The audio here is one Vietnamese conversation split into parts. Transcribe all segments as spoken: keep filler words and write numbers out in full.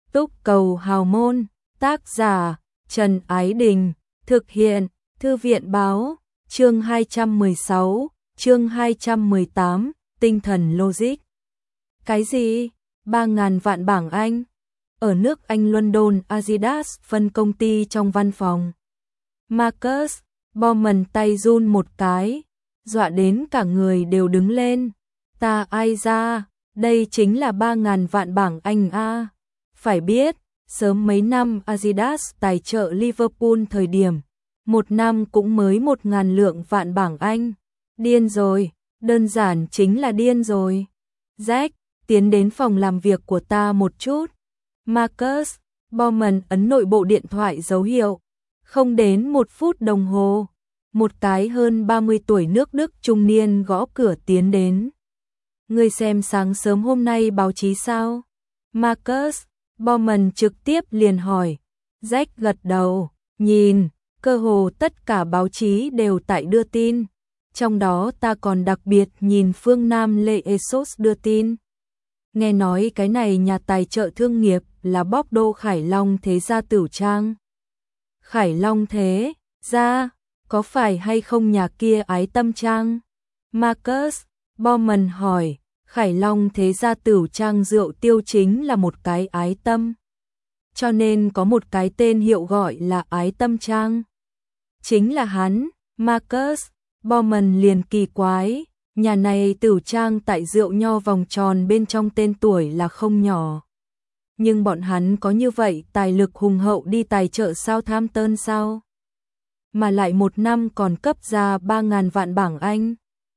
Túc Cầu Hào Môn, tác giả Trần Ái Đình, thực hiện Thư viện Báo, chương hai trăm mười sáu, chương hai trăm mười tám, tinh thần logic. Cái gì? ba ngàn vạn bảng Anh? Ở nước Anh London, Adidas phân công ty trong văn phòng. Marcus Bowman tay run một cái, dọa đến cả người đều đứng lên. Ta ai ra, đây chính là ba ngàn vạn bảng Anh a. Phải biết, sớm mấy năm Adidas tài trợ Liverpool thời điểm, một năm cũng mới một ngàn lượng vạn bảng Anh. Điên rồi, đơn giản chính là điên rồi. Jack, tiến đến phòng làm việc của ta một chút. Marcus Bowman ấn nội bộ điện thoại dấu hiệu. Không đến một phút đồng hồ, một cái hơn ba mươi tuổi nước Đức trung niên gõ cửa tiến đến. Ngươi xem sáng sớm hôm nay báo chí sao? Marcus Bowman trực tiếp liền hỏi. Jack gật đầu, nhìn, cơ hồ tất cả báo chí đều tại đưa tin. Trong đó ta còn đặc biệt nhìn phương Nam Lê Esos đưa tin. Nghe nói cái này nhà tài trợ thương nghiệp là bóc đô Khải Long Thế Gia Tửu Trang. Khải Long Thế Gia, có phải hay không nhà kia Ái Tâm Trang? Marcus Bowman hỏi. Khải Long Thế Gia Tửu Trang rượu tiêu chính là một cái ái tâm, cho nên có một cái tên hiệu gọi là Ái Tâm Trang. Chính là hắn. Marcus Bowman liền kỳ quái, nhà này Tửu Trang tại rượu nho vòng tròn bên trong tên tuổi là không nhỏ. Nhưng bọn hắn có như vậy tài lực hùng hậu đi tài trợ Southampton sao? Mà lại một năm còn cấp ra ba ngàn vạn bảng Anh.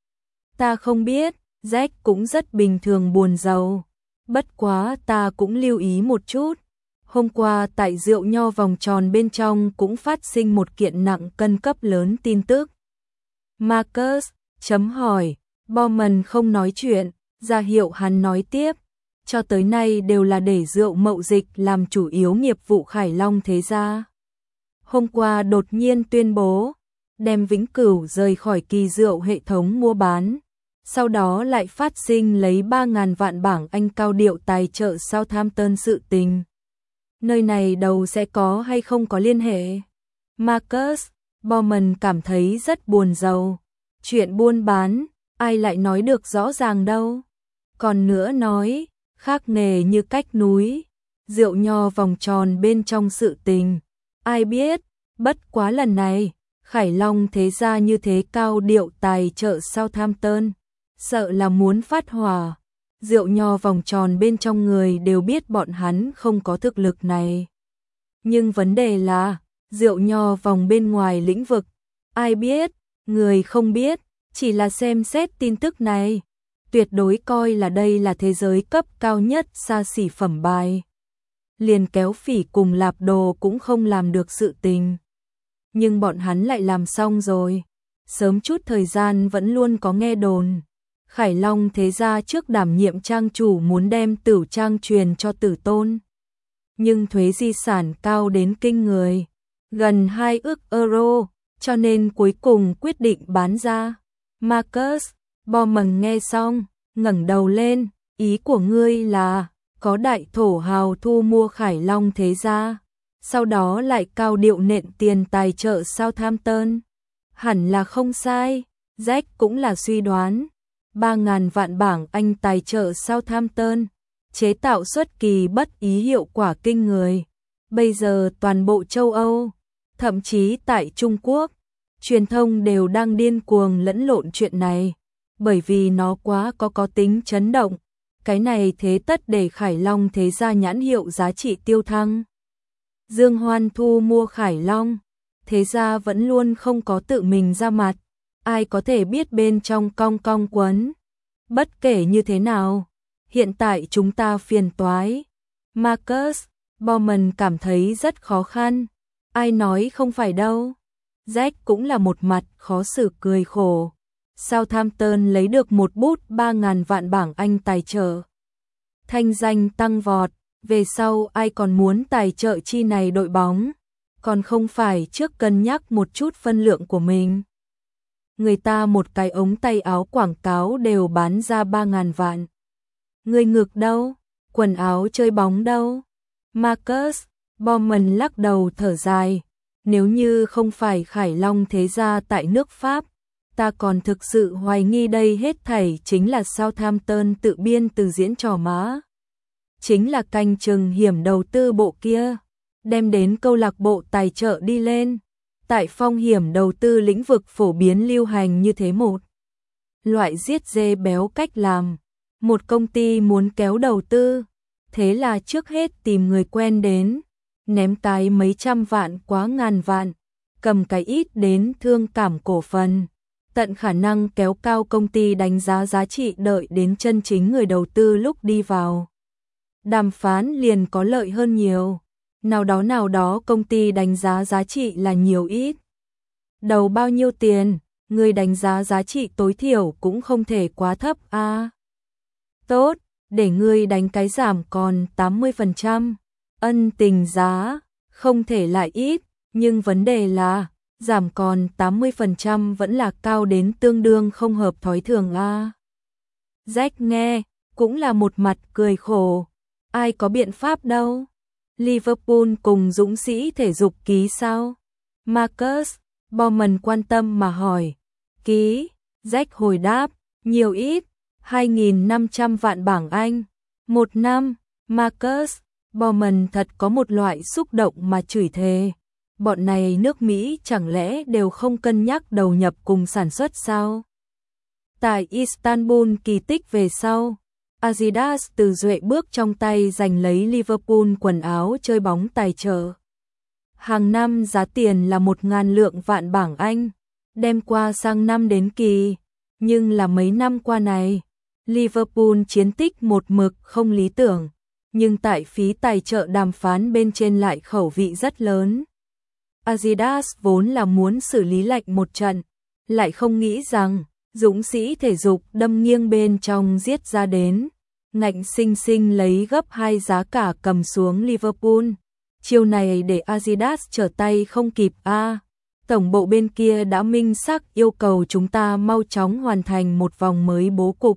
Ta không biết. Jack cũng rất bình thường buồn rầu. Bất quá ta cũng lưu ý một chút. Hôm qua tại rượu nho vòng tròn bên trong cũng phát sinh một kiện nặng cân cấp lớn tin tức. Marcus chấm hỏi. Bowman không nói chuyện, ra hiệu hắn nói tiếp. Cho tới nay đều là để rượu mậu dịch làm chủ yếu nghiệp vụ Khải Long Thế Gia. Hôm qua đột nhiên tuyên bố đem Vĩnh Cửu rời khỏi kỳ rượu hệ thống mua bán. Sau đó lại phát sinh lấy ba ngàn vạn bảng Anh cao điệu tài trợ Southampton sự tình. Nơi này đầu sẽ có hay không có liên hệ? Marcus Bowman cảm thấy rất buồn rầu. Chuyện buôn bán, ai lại nói được rõ ràng đâu. Còn nữa nói, khác nghề như cách núi, rượu nho vòng tròn bên trong sự tình. Ai biết, bất quá lần này, Khải Long Thế Gia như thế cao điệu tài trợ Southampton. Sợ là muốn phát hỏa. Rượu nho vòng tròn bên trong người đều biết bọn hắn không có thực lực này. Nhưng vấn đề là, rượu nho vòng bên ngoài lĩnh vực, ai biết, người không biết, chỉ là xem xét tin tức này. Tuyệt đối coi là đây là thế giới cấp cao nhất xa xỉ phẩm bài. Liền kéo phỉ cùng lạp đồ cũng không làm được sự tình. Nhưng bọn hắn lại làm xong rồi. Sớm chút thời gian vẫn luôn có nghe đồn. Khải Long Thế Gia trước đảm nhiệm trang chủ muốn đem Tửu Trang truyền cho Tử Tôn. Nhưng thuế di sản cao đến kinh người, gần hai ức euro, cho nên cuối cùng quyết định bán ra. Marcus Bowman nghe xong, ngẩng đầu lên, ý của ngươi là có đại thổ hào thu mua Khải Long Thế Gia, sau đó lại cao điệu nện tiền tài trợ Southampton. Hẳn là không sai, Jack cũng là suy đoán. ba ngàn vạn bảng Anh tài trợ Southampton, chế tạo xuất kỳ bất ý hiệu quả kinh người. Bây giờ toàn bộ châu Âu, thậm chí tại Trung Quốc, truyền thông đều đang điên cuồng lẫn lộn chuyện này, bởi vì nó quá có có tính chấn động. Cái này thế tất để Khải Long Thế Gia nhãn hiệu giá trị tiêu thăng. Dương Hoan thu mua Khải Long Thế Gia vẫn luôn không có tự mình ra mặt. Ai có thể biết bên trong cong cong quấn. Bất kể như thế nào, hiện tại chúng ta phiền toái. Marcus Bowman cảm thấy rất khó khăn. Ai nói không phải đâu. Jack cũng là một mặt khó xử cười khổ. Southampton lấy được một bút ba ngàn vạn bảng Anh tài trợ. Thanh danh tăng vọt, về sau ai còn muốn tài trợ chi này đội bóng, còn không phải trước cân nhắc một chút phân lượng của mình. Người ta một cái ống tay áo quảng cáo đều bán ra ba ngàn vạn. Người ngực đâu? Quần áo chơi bóng đâu? Marcus Bowman lắc đầu thở dài. Nếu như không phải Khải Long thế gia tại nước Pháp, ta còn thực sự hoài nghi đây hết thảy chính là Southampton tự biên từ diễn trò má. Chính là canh chừng hiểm đầu tư bộ kia, đem đến câu lạc bộ tài trợ đi lên. Tại phong hiểm đầu tư lĩnh vực phổ biến lưu hành như thế một loại giết dê béo cách làm. Một công ty muốn kéo đầu tư, thế là trước hết tìm người quen đến, ném cái mấy trăm vạn quá ngàn vạn, cầm cái ít đến thương cảm cổ phần, tận khả năng kéo cao công ty đánh giá giá trị, đợi đến chân chính người đầu tư lúc đi vào đàm phán liền có lợi hơn nhiều. Nào đó nào đó công ty đánh giá giá trị là nhiều ít. Đầu bao nhiêu tiền, người đánh giá giá trị tối thiểu cũng không thể quá thấp a. À, tốt, để ngươi đánh cái giảm còn tám mươi phần trăm. Ân tình giá, không thể lại ít, nhưng vấn đề là, giảm còn tám mươi phần trăm vẫn là cao đến tương đương không hợp thói thường a. À. Jack nghe, cũng là một mặt cười khổ. Ai có biện pháp đâu. Liverpool cùng dũng sĩ thể dục ký sao? Marcus Bowman quan tâm mà hỏi. Ký, Jack hồi đáp, nhiều ít, hai nghìn năm trăm vạn bảng Anh. Một năm, Marcus Bowman thật có một loại xúc động mà chửi thề. Bọn này nước Mỹ chẳng lẽ đều không cân nhắc đầu nhập cùng sản xuất sao? Tại Istanbul kỳ tích về sau, Adidas từ duệ bước trong tay giành lấy Liverpool quần áo chơi bóng tài trợ. Hàng năm giá tiền là một ngàn lượng vạn bảng Anh, đem qua sang năm đến kỳ. Nhưng là mấy năm qua này, Liverpool chiến tích một mực không lý tưởng, nhưng tại phí tài trợ đàm phán bên trên lại khẩu vị rất lớn. Adidas vốn là muốn xử lý lạnh một trận, lại không nghĩ rằng dũng sĩ thể dục đâm nghiêng bên trong giết ra đến, ngạnh sinh sinh lấy gấp hai giá cả cầm xuống Liverpool. Chiêu này để Adidas trở tay không kịp a. À, tổng bộ bên kia đã minh xác yêu cầu chúng ta mau chóng hoàn thành một vòng mới bố cục.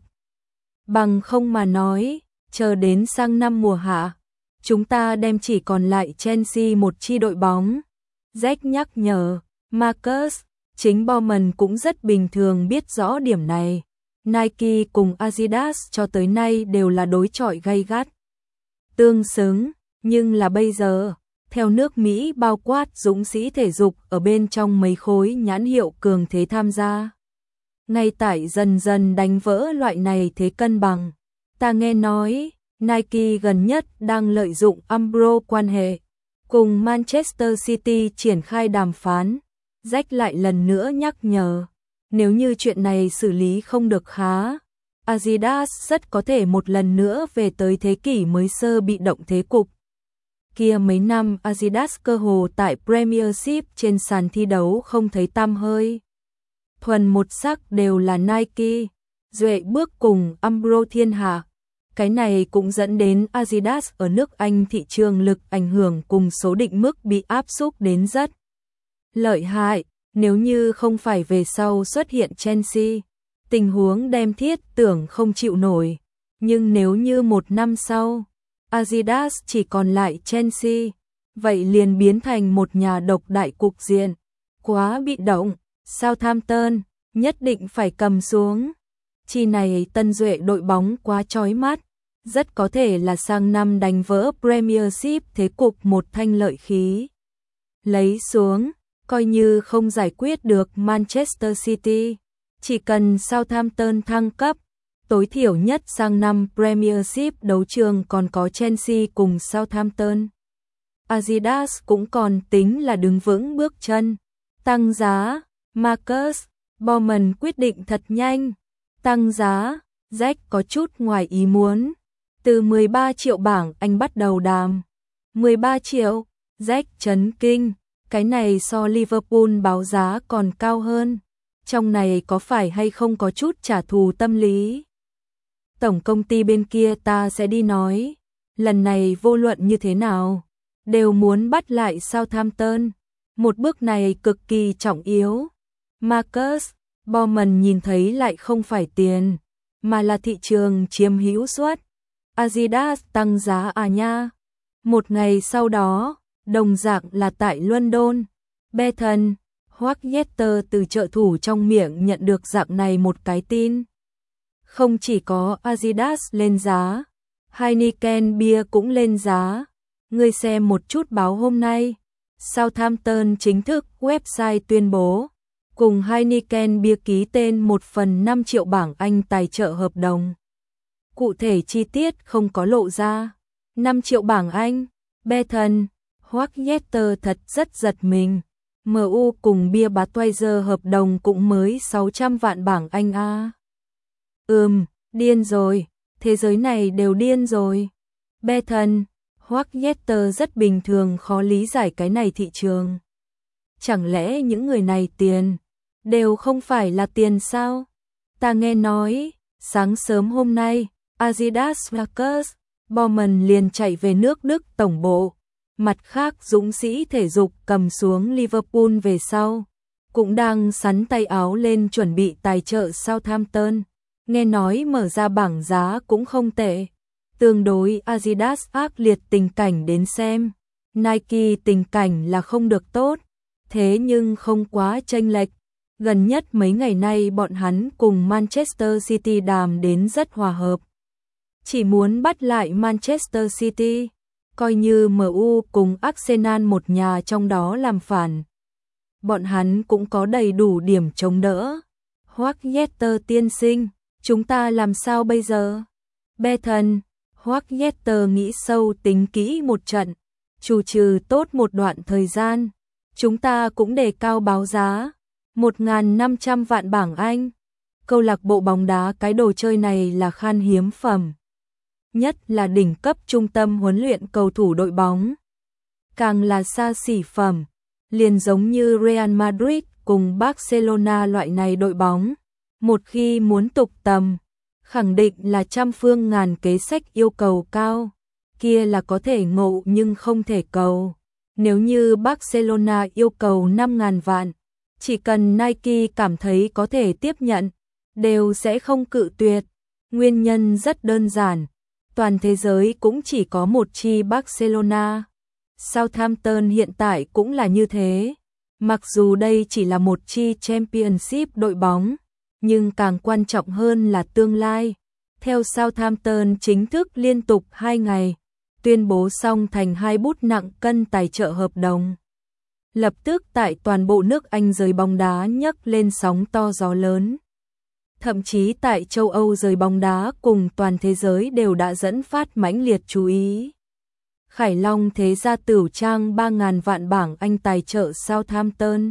Bằng không mà nói, chờ đến sang năm mùa hạ, chúng ta đem chỉ còn lại Chelsea một chi đội bóng. Jack nhắc nhở, Marcus, chính Bowman cũng rất bình thường biết rõ điểm này. Nike cùng Adidas cho tới nay đều là đối chọi gay gắt, tương xứng, nhưng là bây giờ, theo nước Mỹ bao quát dũng sĩ thể dục ở bên trong mấy khối nhãn hiệu cường thế tham gia. Ngay tại dần dần đánh vỡ loại này thế cân bằng, ta nghe nói, Nike gần nhất đang lợi dụng Umbro quan hệ, cùng Manchester City triển khai đàm phán. Jack lại lần nữa nhắc nhở, nếu như chuyện này xử lý không được khá, Adidas rất có thể một lần nữa về tới thế kỷ mới sơ bị động thế cục. Kia mấy năm Adidas cơ hồ tại Premiership trên sàn thi đấu không thấy tăm hơi. Thuần một sắc đều là Nike, duệ bước cùng Umbro thiên hạ. Cái này cũng dẫn đến Adidas ở nước Anh thị trường lực ảnh hưởng cùng số định mức bị áp xúc đến rất lợi hại. Nếu như không phải về sau xuất hiện Chelsea, tình huống đem thiết tưởng không chịu nổi. Nhưng nếu như một năm sau, Adidas chỉ còn lại Chelsea, vậy liền biến thành một nhà độc đại cục diện. Quá bị động, Southampton nhất định phải cầm xuống. Chi này tân duệ đội bóng quá chói mắt, rất có thể là sang năm đánh vỡ Premiership thế cục một thanh lợi khí. Lấy xuống, coi như không giải quyết được Manchester City, chỉ cần Southampton thăng cấp, tối thiểu nhất sang năm Premiership đấu trường còn có Chelsea cùng Southampton. Adidas cũng còn tính là đứng vững bước chân. Tăng giá, Marcus Bowman quyết định thật nhanh. Tăng giá, Jack có chút ngoài ý muốn. Từ mười ba triệu bảng Anh bắt đầu đàm. mười ba triệu, Jack chấn kinh. Cái này so Liverpool báo giá còn cao hơn. Trong này có phải hay không có chút trả thù tâm lý? Tổng công ty bên kia ta sẽ đi nói. Lần này vô luận như thế nào, đều muốn bắt lại Southampton. Một bước này cực kỳ trọng yếu. Marcus Bowman nhìn thấy lại không phải tiền, mà là thị trường chiếm hữu suất. Adidas tăng giá à nha. Một ngày sau đó, đồng dạng là tại London, Bethan, Westminster từ trợ thủ trong miệng nhận được dạng này một cái tin. Không chỉ có Adidas lên giá, Heineken Beer cũng lên giá. Ngươi xem một chút báo hôm nay. Southampton chính thức website tuyên bố, cùng Heineken Beer ký tên một phần năm triệu bảng Anh tài trợ hợp đồng. Cụ thể chi tiết không có lộ ra. năm triệu bảng Anh, Bethan, Westminster thật rất giật mình. em u cùng Beer Budweiser hợp đồng cũng mới sáu trăm vạn bảng Anh a. À. Ừm, điên rồi, thế giới này đều điên rồi. Bethan, Westminster rất bình thường khó lý giải cái này thị trường. Chẳng lẽ những người này tiền đều không phải là tiền sao? Ta nghe nói, sáng sớm hôm nay, Adidas Marcus Baumann liền chạy về nước Đức tổng bộ. Mặt khác dũng sĩ thể dục cầm xuống Liverpool về sau, cũng đang sắn tay áo lên chuẩn bị tài trợ Southampton. Nghe nói mở ra bảng giá cũng không tệ. Tương đối Adidas ác liệt tình cảnh đến xem. Nike tình cảnh là không được tốt, thế nhưng không quá chênh lệch. Gần nhất mấy ngày nay bọn hắn cùng Manchester City đàm đến rất hòa hợp. Chỉ muốn bắt lại Manchester City, coi như em u cùng Arsenal một nhà trong đó làm phản. Bọn hắn cũng có đầy đủ điểm chống đỡ. Westminster tiên sinh, chúng ta làm sao bây giờ? Bethan, Westminster nghĩ sâu tính kỹ một trận, chủ trừ tốt một đoạn thời gian. Chúng ta cũng đề cao báo giá, một nghìn năm trăm vạn bảng Anh. Câu lạc bộ bóng đá cái đồ chơi này là khan hiếm phẩm. Nhất là đỉnh cấp trung tâm huấn luyện cầu thủ đội bóng. Càng là xa xỉ phẩm, liền giống như Real Madrid cùng Barcelona loại này đội bóng. Một khi muốn tục tầm, khẳng định là trăm phương ngàn kế sách yêu cầu cao. Kia là có thể ngộ nhưng không thể cầu. Nếu như Barcelona yêu cầu năm nghìn vạn, chỉ cần Nike cảm thấy có thể tiếp nhận, đều sẽ không cự tuyệt. Nguyên nhân rất đơn giản. Toàn thế giới cũng chỉ có một chi Barcelona. Southampton hiện tại cũng là như thế. Mặc dù đây chỉ là một chi Championship đội bóng, nhưng càng quan trọng hơn là tương lai. Theo Southampton chính thức liên tục hai ngày, tuyên bố xong thành hai bút nặng cân tài trợ hợp đồng. Lập tức tại toàn bộ nước Anh giới bóng đá nhấc lên sóng to gió lớn. Thậm chí tại châu Âu giới bóng đá cùng toàn thế giới đều đã dẫn phát mãnh liệt chú ý. Khải Long thế gia tửu trang ba nghìn vạn bảng Anh tài trợ Southampton.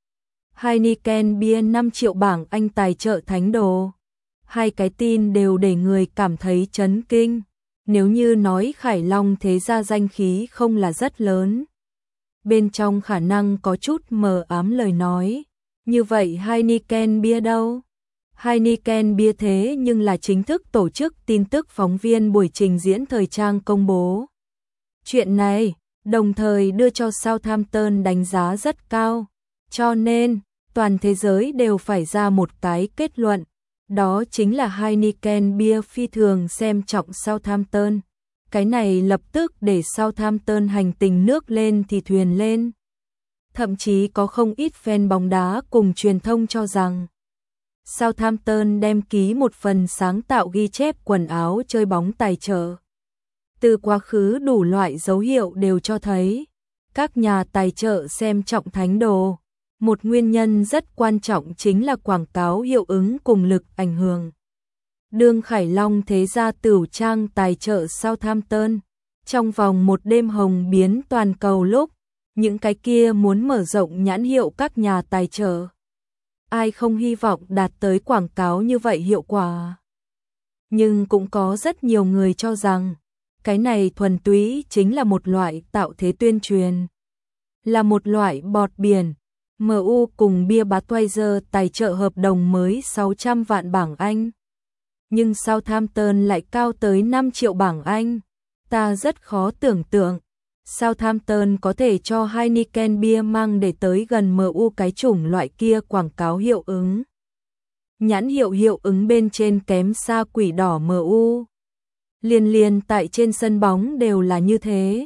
Heineken Beer năm triệu bảng Anh tài trợ Thánh Đồ. Hai cái tin đều để người cảm thấy chấn kinh. Nếu như nói Khải Long thế gia danh khí không là rất lớn, bên trong khả năng có chút mờ ám lời nói. Như vậy Heineken Beer đâu? Heineken Beer thế nhưng là chính thức tổ chức tin tức phóng viên buổi trình diễn thời trang công bố chuyện này, đồng thời đưa cho Southampton đánh giá rất cao. Cho nên, toàn thế giới đều phải ra một cái kết luận. Đó chính là Heineken Beer phi thường xem trọng Southampton. Cái này lập tức để Southampton hành tình nước lên thì thuyền lên. Thậm chí có không ít fan bóng đá cùng truyền thông cho rằng Southampton đem ký một phần sáng tạo ghi chép quần áo chơi bóng tài trợ. Từ quá khứ đủ loại dấu hiệu đều cho thấy các nhà tài trợ xem trọng Thánh Đồ. Một nguyên nhân rất quan trọng chính là quảng cáo hiệu ứng cùng lực ảnh hưởng. Đương Khải Long thế gia tửu trang tài trợ Southampton, trong vòng một đêm hồng biến toàn cầu lúc, những cái kia muốn mở rộng nhãn hiệu các nhà tài trợ. Ai không hy vọng đạt tới quảng cáo như vậy hiệu quả. Nhưng cũng có rất nhiều người cho rằng, cái này thuần túy chính là một loại tạo thế tuyên truyền. Là một loại bọt biển. em u cùng Beer Budweiser tài trợ hợp đồng mới sáu trăm vạn bảng Anh. Nhưng Southampton lại cao tới năm triệu bảng Anh. Ta rất khó tưởng tượng. Southampton có thể cho Heineken Beer mang để tới gần em u cái chủng loại kia quảng cáo hiệu ứng. Nhãn hiệu hiệu ứng bên trên kém xa quỷ đỏ em u. Liên liên tại trên sân bóng đều là như thế.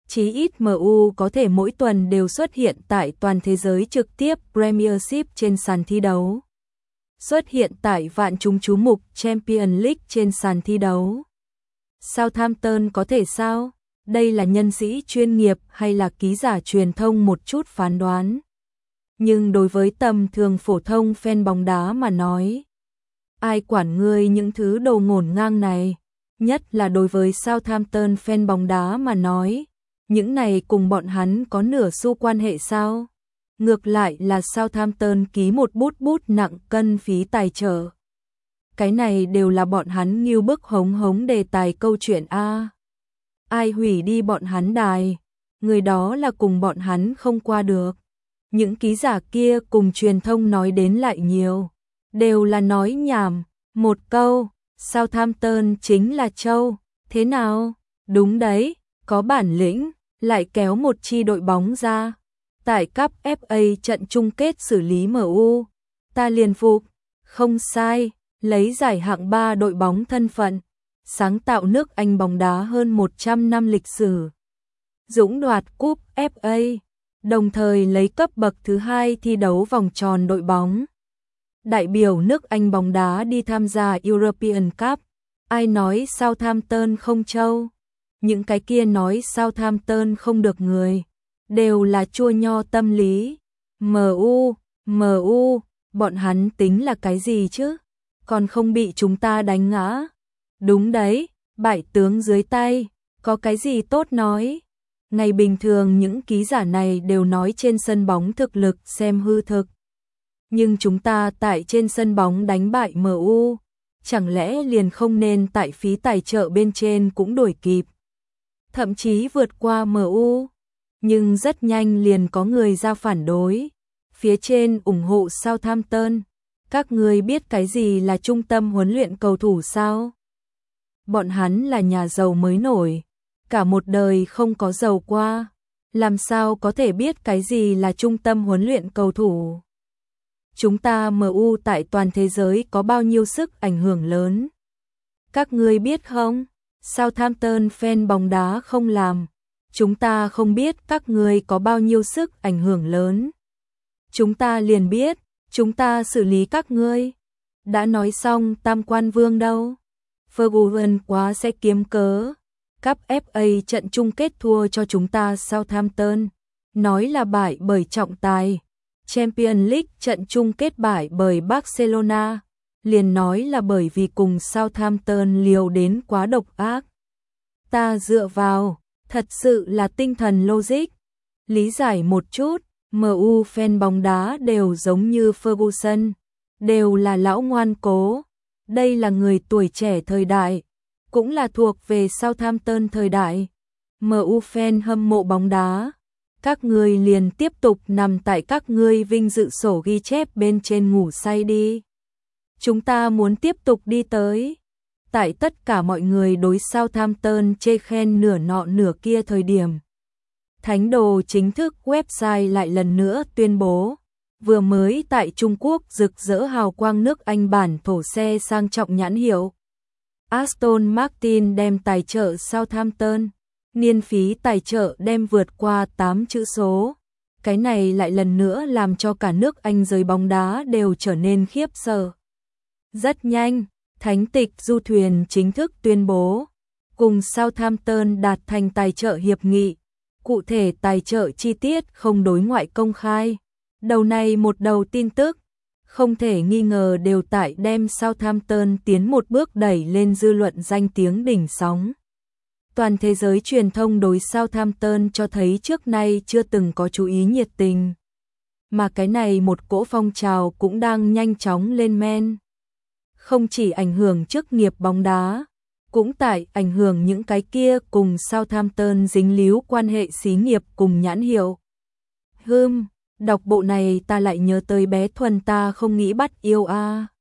Chí ít em u có thể mỗi tuần đều xuất hiện tại toàn thế giới trực tiếp Premiership trên sàn thi đấu. Xuất hiện tại vạn chúng chú mục Champions League trên sàn thi đấu. Southampton có thể sao? Đây là nhân sĩ chuyên nghiệp hay là ký giả truyền thông một chút phán đoán. Nhưng đối với tầm thường phổ thông fan bóng đá mà nói, ai quản ngươi những thứ đồ ngổn ngang này, nhất là đối với Southampton fan bóng đá mà nói, những này cùng bọn hắn có nửa xu quan hệ sao? Ngược lại là Southampton ký một bút bút nặng cân phí tài trợ. Cái này đều là bọn hắn nghiêu bức hống hống đề tài câu chuyện A. Ai hủy đi bọn hắn đài, người đó là cùng bọn hắn không qua được. Những ký giả kia cùng truyền thông nói đến lại nhiều, đều là nói nhảm, một câu, Southampton chính là trâu, thế nào? Đúng đấy, có bản lĩnh, lại kéo một chi đội bóng ra. Tại cúp ép a trận chung kết xử lý em u, ta liền phục, không sai, lấy giải hạng ba đội bóng thân phận, sáng tạo nước Anh bóng đá hơn một trăm năm lịch sử. Dũng đoạt cúp ép a, đồng thời lấy cấp bậc thứ hai thi đấu vòng tròn đội bóng. Đại biểu nước Anh bóng đá đi tham gia European Cup, ai nói Southampton không trâu? Những cái kia nói Southampton không được người, đều là chua nho tâm lý. em u, em u, bọn hắn tính là cái gì chứ? Còn không bị chúng ta đánh ngã. Đúng đấy, bại tướng dưới tay, có cái gì tốt nói. Ngày bình thường những ký giả này đều nói trên sân bóng thực lực xem hư thực. Nhưng chúng ta tại trên sân bóng đánh bại em u, chẳng lẽ liền không nên tại phí tài trợ bên trên cũng đuổi kịp. Thậm chí vượt qua em u. Nhưng rất nhanh liền có người ra phản đối. Phía trên ủng hộ Southampton. Các người biết cái gì là trung tâm huấn luyện cầu thủ sao? Bọn hắn là nhà giàu mới nổi, cả một đời không có giàu qua, làm sao có thể biết cái gì là trung tâm huấn luyện cầu thủ? Chúng ta em u tại toàn thế giới có bao nhiêu sức ảnh hưởng lớn? Các ngươi biết không? Southampton fan bóng đá không làm, chúng ta không biết các ngươi có bao nhiêu sức ảnh hưởng lớn. Chúng ta liền biết, chúng ta xử lý các ngươi. Đã nói xong tam quan vương đâu? Ferguson quá sẽ kiếm cớ. Cup ép a trận chung kết thua cho chúng ta Southampton, nói là bại bởi trọng tài. Champions League trận chung kết bại bởi Barcelona, liền nói là bởi vì cùng Southampton liều đến quá độc ác. Ta dựa vào, thật sự là tinh thần logic. Lý giải một chút, em u fan bóng đá đều giống như Ferguson, đều là lão ngoan cố. Đây là người tuổi trẻ thời đại, cũng là thuộc về Southampton thời đại. em u fan hâm mộ bóng đá, các ngươi liền tiếp tục nằm tại các ngươi vinh dự sổ ghi chép bên trên ngủ say đi. Chúng ta muốn tiếp tục đi tới. Tại tất cả mọi người đối Southampton chê khen nửa nọ nửa kia thời điểm, Thánh đồ chính thức website lại lần nữa tuyên bố, vừa mới tại Trung Quốc rực rỡ hào quang nước Anh bản thổ xe sang trọng nhãn hiệu Aston Martin đem tài trợ Southampton, niên phí tài trợ đem vượt qua tám chữ số. Cái này lại lần nữa làm cho cả nước Anh giới bóng đá đều trở nên khiếp sợ. Rất nhanh, thánh tịch du thuyền chính thức tuyên bố, cùng Southampton đạt thành tài trợ hiệp nghị. Cụ thể tài trợ chi tiết không đối ngoại công khai. Đầu này một đầu tin tức, không thể nghi ngờ đều tại đem Southampton tiến một bước đẩy lên dư luận danh tiếng đỉnh sóng. Toàn thế giới truyền thông đối Southampton cho thấy trước nay chưa từng có chú ý nhiệt tình. Mà cái này một cỗ phong trào cũng đang nhanh chóng lên men. Không chỉ ảnh hưởng chức nghiệp bóng đá, cũng tại ảnh hưởng những cái kia cùng Southampton dính líu quan hệ xí nghiệp cùng nhãn hiệu. Hừm, đọc bộ này ta lại nhớ tới bé Thuần ta không nghĩ bắt yêu a.